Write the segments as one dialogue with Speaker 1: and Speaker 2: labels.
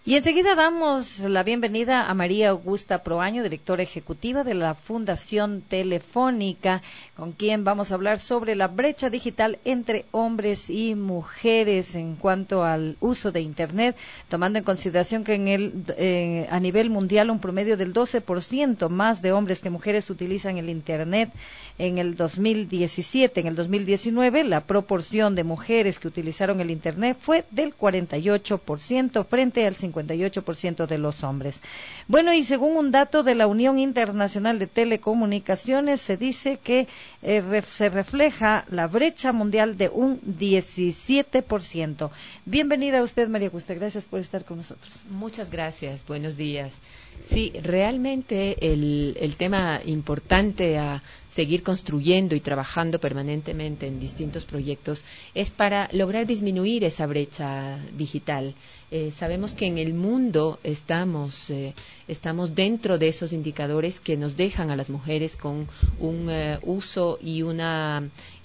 Speaker 1: Y enseguida damos la bienvenida a María Augusta Proaño, directora ejecutiva de la Fundación Telefónica, con quien vamos a hablar sobre la brecha digital entre hombres y mujeres en cuanto al uso de Internet, tomando en consideración que a nivel mundial un promedio del 12% más de hombres que mujeres utilizan el Internet en el 2017. En el 2019 la proporción de mujeres que utilizaron el Internet fue del 48% frente al 58% de los hombres. Bueno, y según un dato de la Unión Internacional de Telecomunicaciones, se dice que se refleja la brecha mundial de un 17%. Bienvenida a usted, María Augusta, gracias por estar con nosotros.
Speaker 2: Muchas gracias, buenos días. Sí, realmente el tema importante a seguir construyendo y trabajando permanentemente en distintos proyectos es para lograr disminuir esa brecha digital. Sabemos que en el mundo estamos dentro de esos indicadores que nos dejan a las mujeres con un uso y una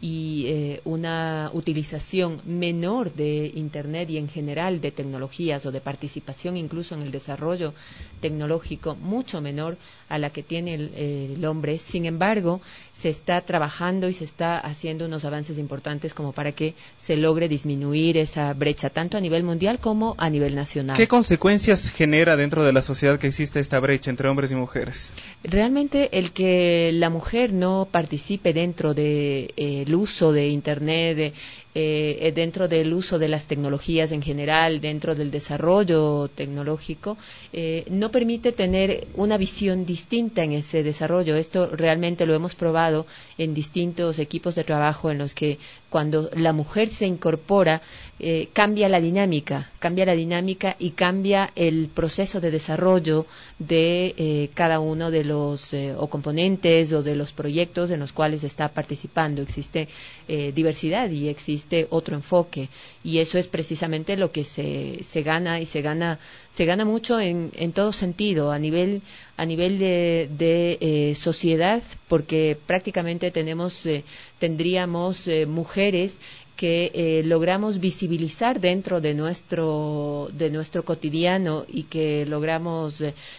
Speaker 2: utilización menor de Internet y en general de tecnologías o de participación incluso en el desarrollo tecnológico mucho menor a la que tiene el hombre. Sin embargo, se está trabajando y se está haciendo unos avances importantes como para que se logre disminuir esa brecha, tanto a nivel mundial como a nivel nacional.
Speaker 3: ¿Qué consecuencias genera dentro de la sociedad que existe esta brecha entre hombres y mujeres?
Speaker 2: Realmente el que la mujer no participe dentro del uso de Internet, dentro del uso de las tecnologías en general, dentro del desarrollo tecnológico, no permite tener una visión distinta en ese desarrollo. Esto realmente lo hemos probado en distintos equipos de trabajo en los que cuando la mujer se incorpora, cambia la dinámica y cambia el proceso de desarrollo de cada uno de los o componentes o de los proyectos en los cuales está participando. Existe diversidad y existe otro enfoque, y eso es precisamente lo que se gana, y se gana mucho en todo sentido, a nivel de sociedad, porque prácticamente tendríamos mujeres que logramos visibilizar dentro de nuestro cotidiano y que logramos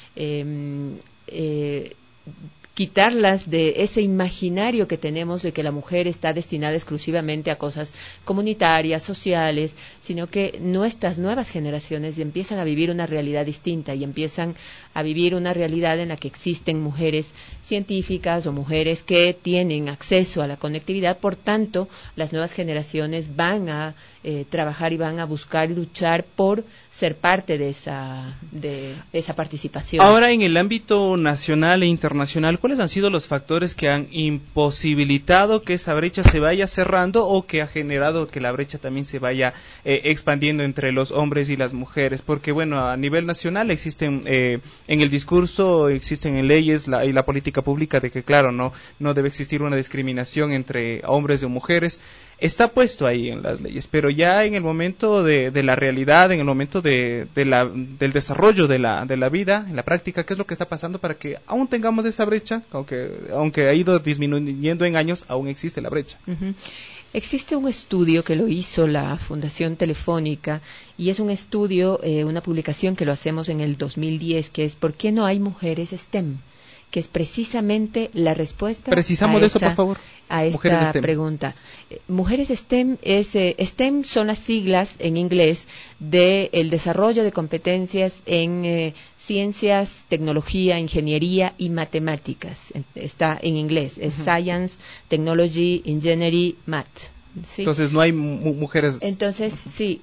Speaker 2: quitarlas de ese imaginario que tenemos de que la mujer está destinada exclusivamente a cosas comunitarias, sociales, sino que nuestras nuevas generaciones empiezan a vivir una realidad distinta y empiezan a vivir una realidad en la que existen mujeres científicas o mujeres que tienen acceso a la conectividad. Por tanto, las nuevas generaciones van a trabajar y van a buscar luchar por ser parte de esa participación.
Speaker 3: Ahora, en el ámbito nacional e internacional, ¿cuáles han sido los factores que han imposibilitado que esa brecha se vaya cerrando o que ha generado que la brecha también se vaya expandiendo entre los hombres y las mujeres? Porque, bueno, a nivel nacional existen en el discurso, existen en leyes y la política pública de que, claro, no debe existir una discriminación entre hombres y mujeres. Está puesto ahí en las leyes, pero ya en el momento de la realidad, en el momento del desarrollo de la vida, en la práctica, ¿qué es lo que está pasando para que aún tengamos esa brecha? Aunque ha ido disminuyendo en años, aún existe la brecha.
Speaker 2: Uh-huh. Existe un estudio que lo hizo la Fundación Telefónica, y es un estudio, una publicación que lo hacemos en el 2010, que es ¿por qué no hay mujeres STEM? Que es precisamente la respuesta
Speaker 3: Precisamos de eso, por favor.
Speaker 2: A esta pregunta. Mujeres STEM STEM son las siglas en inglés del desarrollo de competencias en ciencias, tecnología, ingeniería y matemáticas. Está en inglés, es Science, Technology, Engineering, Math. ¿Sí?
Speaker 3: Entonces no hay mujeres.
Speaker 2: Entonces, sí,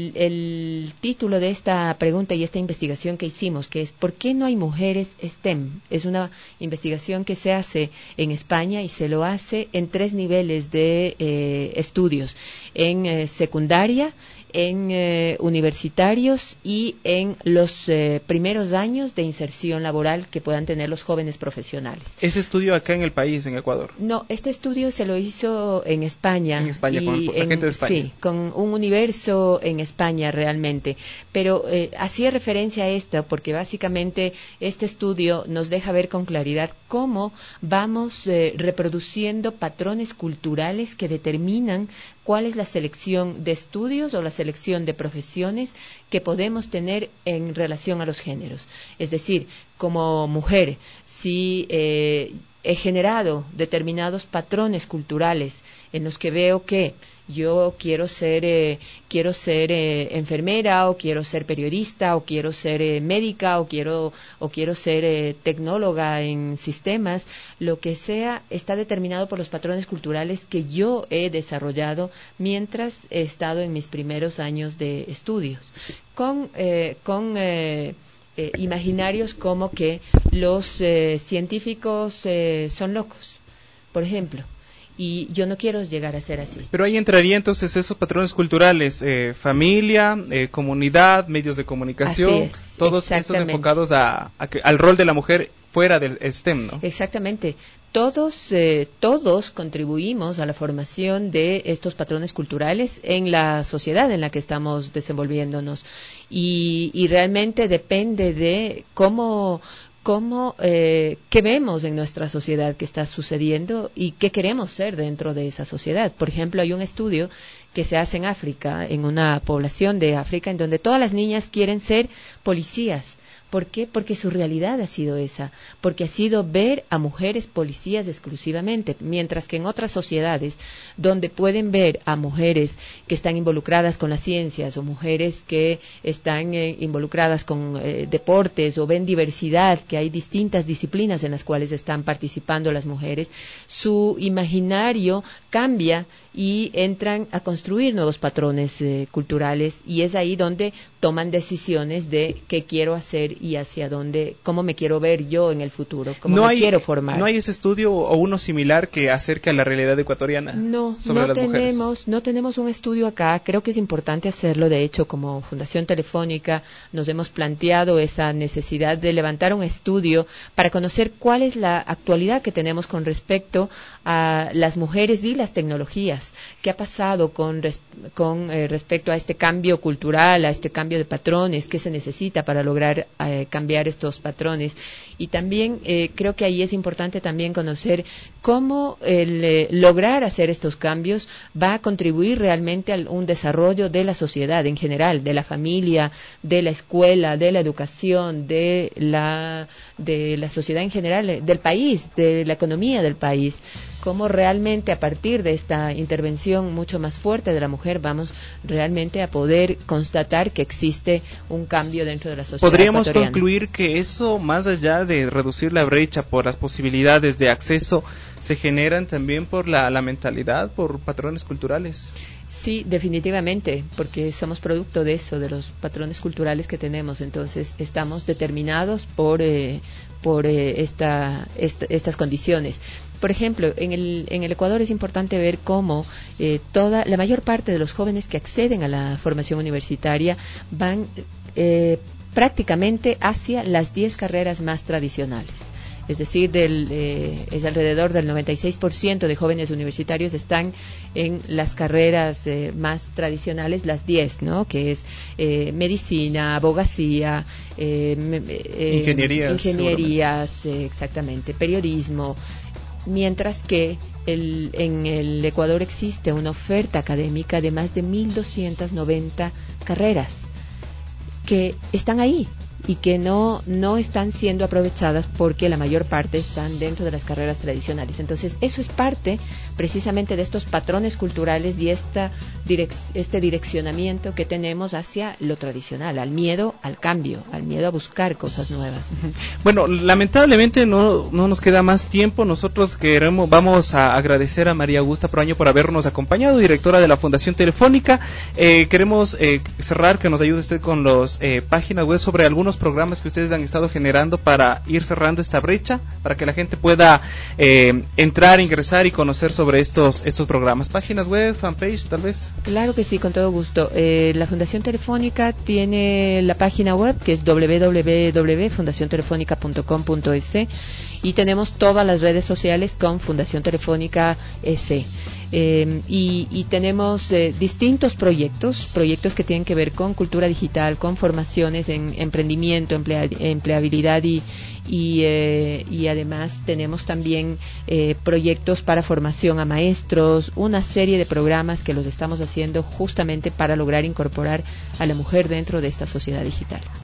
Speaker 2: el título de esta pregunta y esta investigación que hicimos, que es ¿por qué no hay mujeres STEM? Es una investigación que se hace en España y se lo hace en 3 niveles de estudios, en secundaria, en universitarios y en los primeros años de inserción laboral que puedan tener los jóvenes profesionales.
Speaker 3: ¿Ese estudio acá en el país, en Ecuador?
Speaker 2: No, este estudio se lo hizo en España.
Speaker 3: En España, con la gente de España.
Speaker 2: Sí, con un universo en España realmente. Pero hacía referencia a esto porque básicamente este estudio nos deja ver con claridad cómo vamos reproduciendo patrones culturales que determinan cuál es la selección de estudios o la selección de profesiones que podemos tener en relación a los géneros. Es decir, como mujer, si he generado determinados patrones culturales en los que veo que yo quiero ser enfermera, o quiero ser periodista, o quiero ser médica, o quiero ser tecnóloga en sistemas, lo que sea está determinado por los patrones culturales que yo he desarrollado mientras he estado en mis primeros años de estudios, con imaginarios como que los científicos son locos, por ejemplo. Y yo no quiero llegar a ser así.
Speaker 3: Pero ahí entraría entonces esos patrones culturales, familia, comunidad, medios de comunicación,
Speaker 2: así es,
Speaker 3: todos esos enfocados al rol de la mujer fuera del STEM, ¿no?
Speaker 2: Exactamente. Todos contribuimos a la formación de estos patrones culturales en la sociedad en la que estamos desenvolviéndonos. Y realmente depende de qué vemos en nuestra sociedad que está sucediendo y qué queremos ser dentro de esa sociedad. Por ejemplo, hay un estudio que se hace en África, en una población de África, en donde todas las niñas quieren ser policías. ¿Por qué? Porque su realidad ha sido esa, porque ha sido ver a mujeres policías exclusivamente, mientras que en otras sociedades donde pueden ver a mujeres que están involucradas con las ciencias o mujeres que están involucradas con deportes o ven diversidad, que hay distintas disciplinas en las cuales están participando las mujeres, su imaginario cambia y entran a construir nuevos patrones culturales, y es ahí donde toman decisiones de qué quiero hacer y hacia dónde, cómo me quiero ver yo en el futuro, cómo me quiero formar.
Speaker 3: ¿No hay ese estudio o uno similar que acerque a la realidad ecuatoriana sobre las mujeres?
Speaker 2: No tenemos un estudio acá. Creo que es importante hacerlo. De hecho, como Fundación Telefónica nos hemos planteado esa necesidad de levantar un estudio para conocer cuál es la actualidad que tenemos con respecto a las mujeres y las tecnologías. ¿Qué ha pasado con respecto a este cambio cultural, a este cambio de patrones? ¿Qué se necesita para lograr cambiar estos patrones? Y también creo que ahí es importante también conocer cómo lograr hacer estos cambios va a contribuir realmente a un desarrollo de la sociedad en general, de la familia, de la escuela, de la educación, de la sociedad en general, del país, de la economía del país. Cómo realmente a partir de esta intervención mucho más fuerte de la mujer vamos realmente a poder constatar que existe un cambio dentro de la sociedad
Speaker 3: ¿Podríamos
Speaker 2: ecuatoriana?
Speaker 3: Concluir que eso, más allá de reducir la brecha por las posibilidades de acceso, se generan también por la mentalidad, por patrones culturales?
Speaker 2: Sí, definitivamente, porque somos producto de eso, de los patrones culturales que tenemos. Entonces, estamos determinados por estas condiciones. Por ejemplo, en el Ecuador es importante ver cómo la mayor parte de los jóvenes que acceden a la formación universitaria van prácticamente hacia las 10 carreras más tradicionales. Es decir, es alrededor del 96% de jóvenes universitarios están en las carreras más tradicionales, las 10, ¿no? Que es medicina, abogacía, ingenierías, exactamente, periodismo. Mientras que en el Ecuador existe una oferta académica de más de 1.290 carreras que están ahí y que no están siendo aprovechadas porque la mayor parte están dentro de las carreras tradicionales. Entonces, eso es parte precisamente de estos patrones culturales y este direccionamiento que tenemos hacia lo tradicional, al miedo al cambio, al miedo a buscar cosas nuevas.
Speaker 3: Bueno, lamentablemente no nos queda más tiempo. Nosotros vamos a agradecer a María Augusta Proaño por habernos acompañado, directora de la Fundación Telefónica. Queremos cerrar, que nos ayude usted con las páginas web sobre algunos programas que ustedes han estado generando para ir cerrando esta brecha, para que la gente pueda entrar, ingresar y conocer sobre estos programas. Páginas web, fanpage, tal vez.
Speaker 2: Claro que sí, con todo gusto. La Fundación Telefónica tiene la página web que es www.fundaciontelefónica.com.es y tenemos todas las redes sociales con Fundación Telefónica S. y tenemos distintos proyectos que tienen que ver con cultura digital, con formaciones en emprendimiento, empleabilidad y además tenemos también proyectos para formación a maestros, una serie de programas que los estamos haciendo justamente para lograr incorporar a la mujer dentro de esta sociedad digital.